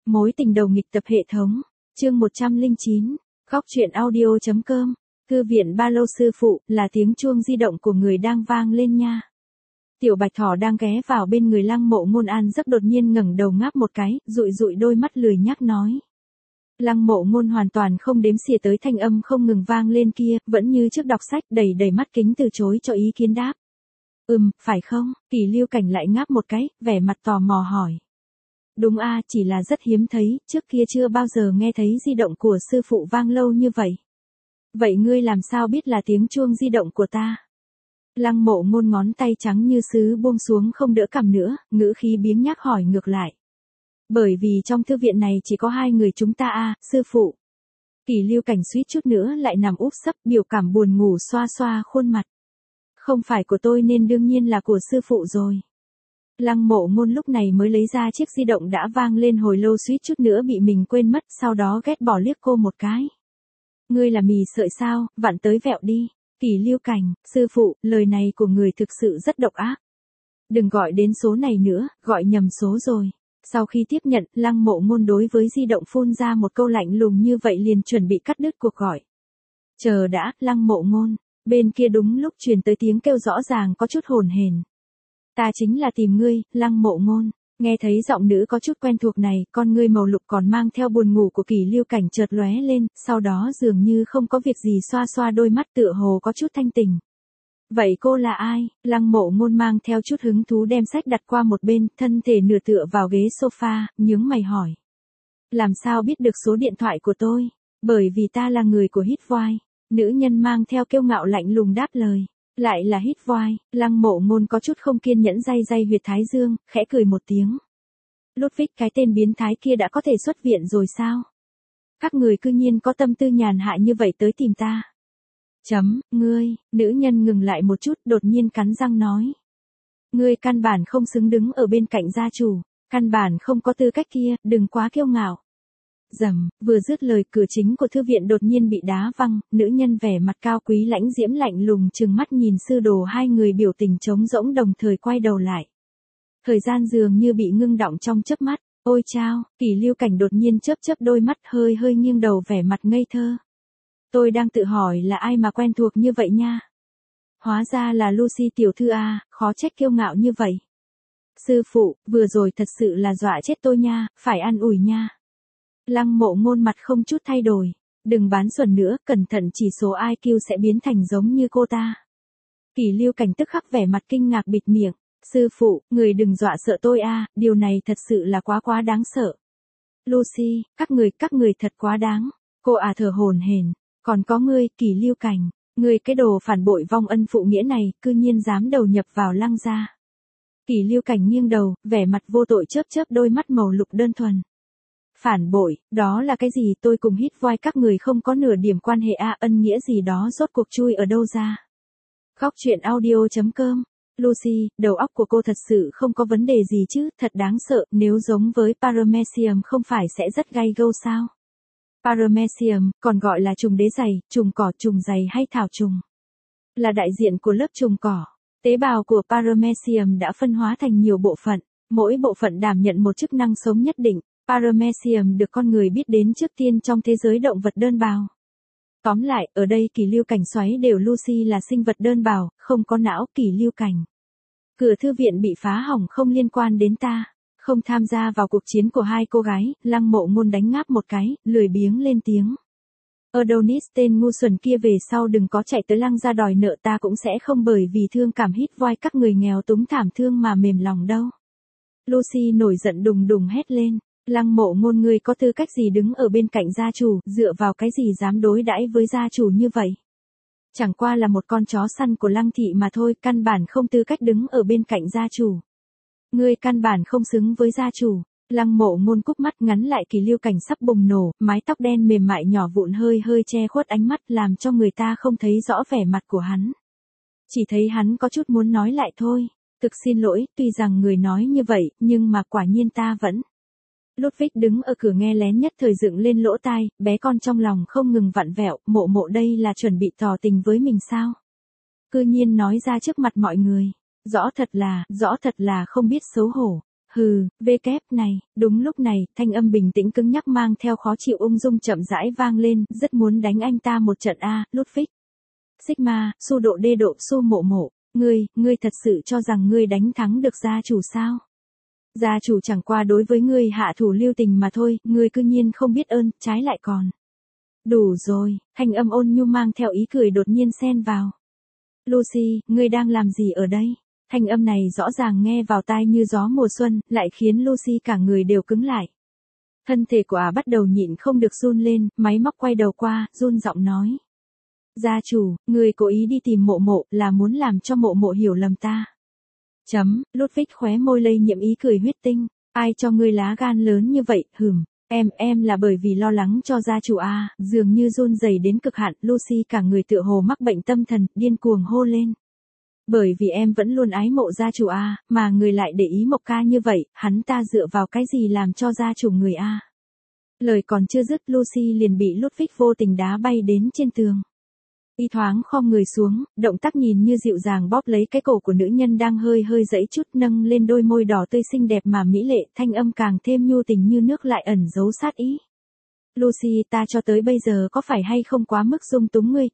Mối tình đầu nghịch tập hệ thống. Chương 109. Góc truyện audio.com. Thư viện ba lô sư phụ, là tiếng chuông di động của người đang vang lên nha. Tiểu Bạch Thỏ đang ghé vào bên người Lăng Mộ Ngôn an giấc đột nhiên ngẩng đầu ngáp một cái, dụi dụi đôi mắt lười nhác nói. Lăng Mộ Ngôn hoàn toàn không đếm xỉa tới thanh âm không ngừng vang lên kia, vẫn như trước đọc sách đầy đầy mắt kính từ chối cho ý kiến đáp. Phải không? Kỳ Lưu Cảnh lại ngáp một cái, vẻ mặt tò mò hỏi. Đúng a, chỉ là rất hiếm thấy, trước kia chưa bao giờ nghe thấy di động của sư phụ vang lâu như vậy. Vậy ngươi làm sao biết là tiếng chuông di động của ta? Lăng Mộ Ngôn ngón tay trắng như sứ buông xuống không đỡ cầm nữa, ngữ khí biếng nhác hỏi ngược lại. Bởi vì trong thư viện này chỉ có hai người chúng ta a, sư phụ. Kỳ Lưu Cảnh suýt chút nữa lại nằm úp sấp, biểu cảm buồn ngủ xoa xoa khuôn mặt. Không phải của tôi nên đương nhiên là của sư phụ rồi. Lăng Mộ Ngôn lúc này mới lấy ra chiếc di động đã vang lên hồi lâu suýt chút nữa bị mình quên mất, sau đó ghét bỏ liếc cô một cái. Ngươi là mì sợi sao, vặn tới vẹo đi. Kỳ Lưu Cảnh, sư phụ, lời này của người thực sự rất độc ác. Đừng gọi đến số này nữa, gọi nhầm số rồi. Sau khi tiếp nhận, Lăng Mộ Ngôn đối với di động phun ra một câu lạnh lùng như vậy liền chuẩn bị cắt đứt cuộc gọi. Chờ đã, Lăng Mộ Ngôn. Bên kia đúng lúc truyền tới tiếng kêu rõ ràng có chút hồn hển. Ta chính là tìm ngươi, Lăng Mộ Ngôn. Nghe thấy giọng nữ có chút quen thuộc này, con ngươi màu lục còn mang theo buồn ngủ của Kỳ Lưu Cảnh chợt lóe lên, sau đó dường như không có việc gì xoa xoa đôi mắt tựa hồ có chút thanh tỉnh. Vậy cô là ai? Lăng Mộ Ngôn mang theo chút hứng thú đem sách đặt qua một bên, thân thể nửa tựa vào ghế sofa, nhướng mày hỏi. Làm sao biết được số điện thoại của tôi? Bởi vì ta là người của Hít Voi. Nữ nhân mang theo kiêu ngạo lạnh lùng đáp lời. Lại là Hít Voi. Lăng Mộ Ngôn có chút không kiên nhẫn day day huyệt thái dương, khẽ cười một tiếng. Ludwig, cái tên biến thái kia đã có thể xuất viện rồi sao? Các người cư nhiên có tâm tư nhàn hạ như vậy tới tìm ta. Ngươi, nữ nhân ngừng lại một chút đột nhiên cắn răng nói. Ngươi căn bản không xứng đứng ở bên cạnh gia chủ, căn bản không có tư cách kia, đừng quá kiêu ngạo. Rầm, vừa dứt lời cửa chính của thư viện đột nhiên bị đá văng, nữ nhân vẻ mặt cao quý lãnh diễm lạnh lùng trừng mắt nhìn sư đồ hai người biểu tình trống rỗng đồng thời quay đầu lại. Thời gian dường như bị ngưng đọng trong chớp mắt, ôi chao, Kỳ Lưu Cảnh đột nhiên chớp chớp đôi mắt hơi hơi nghiêng đầu vẻ mặt ngây thơ. Tôi đang tự hỏi là ai mà quen thuộc như vậy nha. Hóa ra là Lucy tiểu thư a, khó trách kiêu ngạo như vậy. Sư phụ, vừa rồi thật sự là dọa chết tôi nha, phải an ủi nha. Lăng Mộ Ngôn mặt không chút thay đổi. Đừng bán xuẩn nữa, cẩn thận chỉ số IQ sẽ biến thành giống như cô ta. Kỳ Lưu Cảnh tức khắc vẻ mặt kinh ngạc bịt miệng. Sư phụ, người đừng dọa sợ tôi a, điều này thật sự là quá đáng sợ. Lucy, các người thật quá đáng. Cô thở hổn hển. Còn có ngươi, Kỳ Lưu Cảnh, ngươi cái đồ phản bội vong ân phụ nghĩa này, cư nhiên dám đầu nhập vào Lăng gia. Kỳ Lưu Cảnh nghiêng đầu, vẻ mặt vô tội chớp chớp đôi mắt màu lục đơn thuần. Phản bội, đó là cái gì? Tôi cùng Hít Voi các người không có nửa điểm quan hệ ân nghĩa gì đó rốt cuộc chui ở đâu ra. Góc truyện audio.com. Lucy, đầu óc của cô thật sự không có vấn đề gì chứ, thật đáng sợ, nếu giống với Paramecium không phải sẽ rất gay go sao? Paramecium, còn gọi là trùng đế giày, trùng cỏ, trùng giày hay thảo trùng, là đại diện của lớp trùng cỏ. Tế bào của Paramecium đã phân hóa thành nhiều bộ phận, mỗi bộ phận đảm nhận một chức năng sống nhất định. Paramecium được con người biết đến trước tiên trong thế giới động vật đơn bào. Tóm lại, ở đây Kỳ Lưu Cảnh xoáy đều Lucy là sinh vật đơn bào, không có não. Kỳ Lưu Cảnh. Cửa thư viện bị phá hỏng không liên quan đến ta. Không tham gia vào cuộc chiến của hai cô gái, Lăng Mộ Ngôn đánh ngáp một cái, lười biếng lên tiếng. Adonis tên ngu xuẩn kia về sau đừng có chạy tới Lăng gia đòi nợ, ta cũng sẽ không bởi vì thương cảm Hít Voi các người nghèo túng thảm thương mà mềm lòng đâu. Lucy nổi giận đùng đùng hét lên. Lăng Mộ Ngôn, ngươi có tư cách gì đứng ở bên cạnh gia chủ, dựa vào cái gì dám đối đãi với gia chủ như vậy? Chẳng qua là một con chó săn của Lăng thị mà thôi, căn bản không tư cách đứng ở bên cạnh gia chủ. Ngươi căn bản không xứng với gia chủ. Lăng Mộ Ngôn cúp mắt ngắn lại, Kỳ Lưu Cảnh sắp bùng nổ, mái tóc đen mềm mại nhỏ vụn hơi hơi che khuất ánh mắt làm cho người ta không thấy rõ vẻ mặt của hắn. Chỉ thấy hắn có chút muốn nói lại thôi. Thực xin lỗi, tuy rằng người nói như vậy, nhưng mà quả nhiên ta vẫn. Ludwig đứng ở cửa nghe lén nhất thời dựng lên lỗ tai, bé con trong lòng không ngừng vặn vẹo, Mộ Mộ đây là chuẩn bị tỏ tình với mình sao? Cư nhiên nói ra trước mặt mọi người. Rõ thật là không biết xấu hổ. Hừ, kép này, đúng lúc này, thanh âm bình tĩnh cứng nhắc mang theo khó chịu ung dung chậm rãi vang lên, rất muốn đánh anh ta một trận a, Ludwig. Sigma, su độ đê độ su mộ mộ, ngươi thật sự cho rằng ngươi đánh thắng được gia chủ sao? Gia chủ chẳng qua đối với ngươi hạ thủ lưu tình mà thôi, ngươi cư nhiên không biết ơn, trái lại còn. Đủ rồi, thanh âm ôn nhu mang theo ý cười đột nhiên xen vào. Lucy, ngươi đang làm gì ở đây? Thanh âm này rõ ràng nghe vào tai như gió mùa xuân, lại khiến Lucy cả người đều cứng lại. Thân thể của bắt đầu nhịn không được run lên, máy móc quay đầu qua, run giọng nói. Gia chủ, người cố ý đi tìm mộ mộ, là muốn làm cho mộ mộ hiểu lầm ta. Ludwig khóe môi lây nhiễm ý cười huyết tinh. Ai cho ngươi lá gan lớn như vậy, em là bởi vì lo lắng cho gia chủ à, dường như run rẩy đến cực hạn, Lucy cả người tựa hồ mắc bệnh tâm thần, điên cuồng hô lên. Bởi vì em vẫn luôn ái mộ gia chủ à, mà người lại để ý Mộc ca như vậy, hắn ta dựa vào cái gì làm cho gia chủ người à. Lời còn chưa dứt Lucy liền bị Ludwig vô tình đá bay đến trên tường. Y thoáng khom người xuống, động tác nhìn như dịu dàng bóp lấy cái cổ của nữ nhân đang hơi giãy chút nâng lên đôi môi đỏ tươi xinh đẹp mà mỹ lệ, thanh âm càng thêm nhu tình như nước lại ẩn giấu sát ý. Lucy, ta cho tới bây giờ có phải hay không quá mức dung túng ngươi,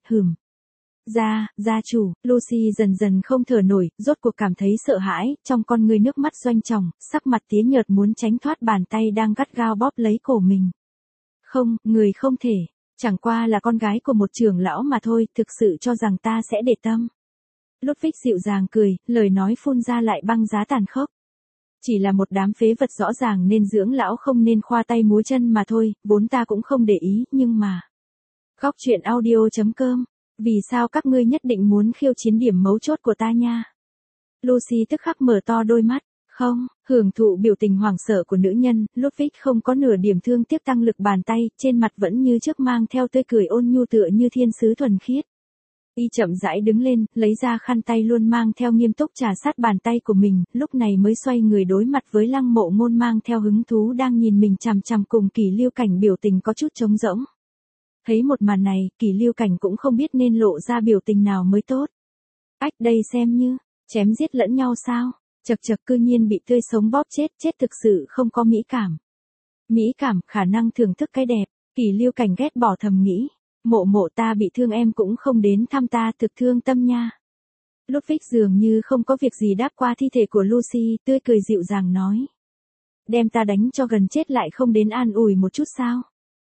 Gia chủ, Lucy dần dần không thở nổi, rốt cuộc cảm thấy sợ hãi, trong con ngươi nước mắt doanh tròng, sắc mặt tía nhợt muốn tránh thoát bàn tay đang gắt gao bóp lấy cổ mình. Không, người không thể. Chẳng qua là con gái của một trưởng lão mà thôi, thực sự cho rằng ta sẽ để tâm. Ludwig dịu dàng cười, lời nói phun ra lại băng giá tàn khốc. Chỉ là một đám phế vật rõ ràng nên dưỡng lão không nên khoa tay múa chân mà thôi, vốn ta cũng không để ý, nhưng mà. Góc truyện audio.com, vì sao các ngươi nhất định muốn khiêu chiến điểm mấu chốt của ta nha? Lucy tức khắc mở to đôi mắt. Không, hưởng thụ biểu tình hoảng sợ của nữ nhân, Ludwig không có nửa điểm thương tiếc tăng lực bàn tay, trên mặt vẫn như trước mang theo tươi cười ôn nhu tựa như thiên sứ thuần khiết. Y chậm rãi đứng lên, lấy ra khăn tay luôn mang theo nghiêm túc trà sát bàn tay của mình, lúc này mới xoay người đối mặt với Lăng Mộ Ngôn mang theo hứng thú đang nhìn mình chằm chằm cùng Kỷ Lưu Cảnh biểu tình có chút trống rỗng. Thấy một màn này, Kỷ Lưu Cảnh cũng không biết nên lộ ra biểu tình nào mới tốt. Ách đây xem như, chém giết lẫn nhau sao? Chật cư nhiên bị tươi sống bóp chết thực sự không có mỹ cảm. Mỹ cảm, khả năng thưởng thức cái đẹp, Kỷ Lưu Cảnh ghét bỏ thầm nghĩ. Mộ ta bị thương em cũng không đến thăm ta, thực thương tâm nha. Ludwig dường như không có việc gì đáp qua thi thể của Lucy, tươi cười dịu dàng nói. Đem ta đánh cho gần chết lại không đến an ủi một chút sao?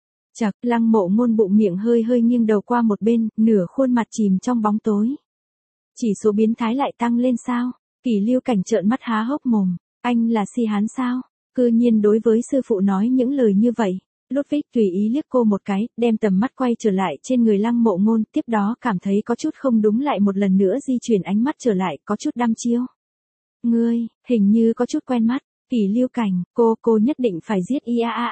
Lăng Mộ Ngôn bụng miệng hơi nghiêng đầu qua một bên, nửa khuôn mặt chìm trong bóng tối. Chỉ số biến thái lại tăng lên sao? Kỷ Lưu Cảnh trợn mắt há hốc mồm, anh là si hán sao? Cư nhiên đối với sư phụ nói những lời như vậy. Ludwig tùy ý liếc cô một cái, đem tầm mắt quay trở lại trên người Lăng Mộ Ngôn, tiếp đó cảm thấy có chút không đúng lại một lần nữa di chuyển ánh mắt trở lại, có chút đăm chiêu. Ngươi, hình như có chút quen mắt, Kỷ Lưu Cảnh, cô nhất định phải giết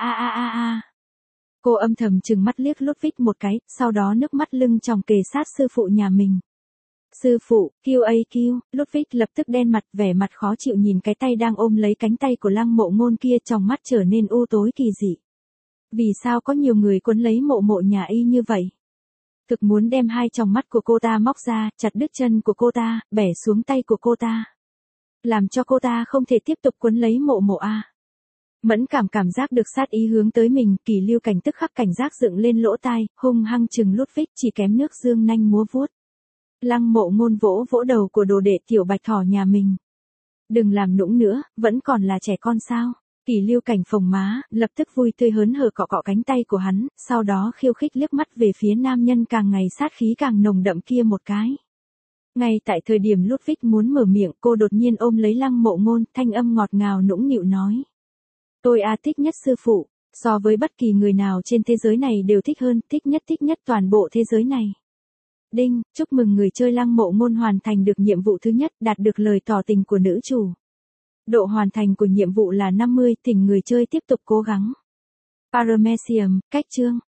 a. Cô âm thầm trừng mắt liếc Ludwig một cái, sau đó nước mắt lưng tròng kề sát sư phụ nhà mình. Sư phụ, QAQ, Ludwig lập tức đen mặt, vẻ mặt khó chịu nhìn cái tay đang ôm lấy cánh tay của Lăng Mộ Ngôn kia, trong mắt trở nên u tối kỳ dị. Vì sao có nhiều người quấn lấy mộ nhà y như vậy? Thực muốn đem hai tròng mắt của cô ta móc ra, chặt đứt chân của cô ta, bẻ xuống tay của cô ta. Làm cho cô ta không thể tiếp tục quấn lấy mộ a. Mẫn cảm giác được sát ý hướng tới mình, Kỷ Lưu Cảnh tức khắc cảnh giác dựng lên lỗ tai, hung hăng chừng Ludwig chỉ kém nước dương nanh múa vuốt. Lăng Mộ Ngôn vỗ đầu của đồ đệ tiểu bạch thỏ nhà mình. Đừng làm nũng nữa, vẫn còn là trẻ con sao? Kỷ Lưu Cảnh phồng má, lập tức vui tươi hớn hở cọ cánh tay của hắn, sau đó khiêu khích liếc mắt về phía nam nhân càng ngày sát khí càng nồng đậm kia một cái. Ngay tại thời điểm Ludwig muốn mở miệng, cô đột nhiên ôm lấy Lăng Mộ Ngôn, thanh âm ngọt ngào nũng nịu nói. Tôi thích nhất sư phụ, so với bất kỳ người nào trên thế giới này đều thích hơn, thích nhất toàn bộ thế giới này. Đinh, chúc mừng người chơi Lăng Mộ Ngôn hoàn thành được nhiệm vụ thứ nhất, đạt được lời tỏ tình của nữ chủ. Độ hoàn thành của nhiệm vụ là 50, thỉnh người chơi tiếp tục cố gắng. Paramecium, cách chương.